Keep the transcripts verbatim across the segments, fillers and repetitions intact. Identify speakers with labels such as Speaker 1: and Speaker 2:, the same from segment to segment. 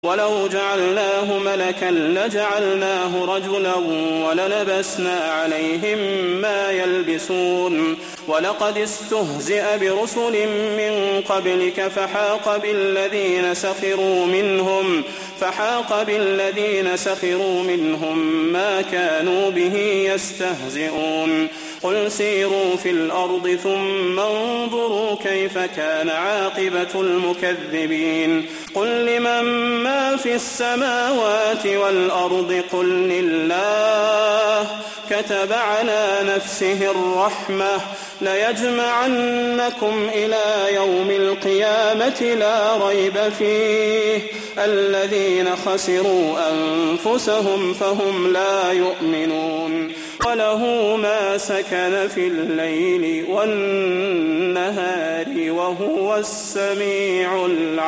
Speaker 1: ولو جعلناه ملكا لجعلناه رجلا وللبسنا عليهم ما يلبسون ولقد استهزئ برسل من قبلك فحاق بالذين سخروا منهم فحاق بالذين سخروا منهم ما كانوا به يستهزئون قل سيروا في الأرض ثم انظروا كيف كان عاقبة المكذبين قل لمن ما في السماوات والأرض قل لله كتب على نفسه الرحمة ليجمعنكم إلى يوم القيامة لا ريب فيه الذين خسروا أنفسهم فهم لا يؤمنون وله ما سكن في الليل والنهار وهو السميع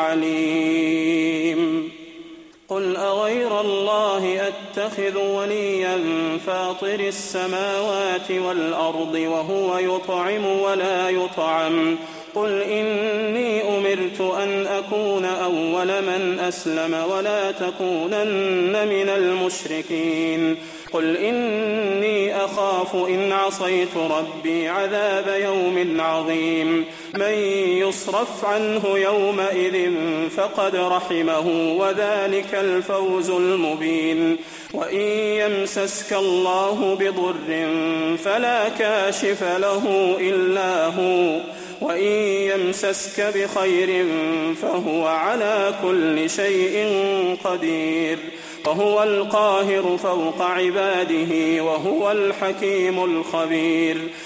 Speaker 1: العليم قل أغير الله أتخذ وليا فاطر السماوات والأرض وهو يطعم ولا يطعم قل إني أمرت أن أكون أول من أسلم ولا تكونن من المشركين قل إني أخاف إن عصيت ربي عذاب يوم عظيم من يصرف عنه يومئذ فقد رحمه وذلك الفوز المبين وإن يمسسك الله بضر فلا كاشف له إلا هو وإن يمسسك بخير فهو على كل شيء قدير وهو القاهر فوق عباده وهو الحكيم الخبير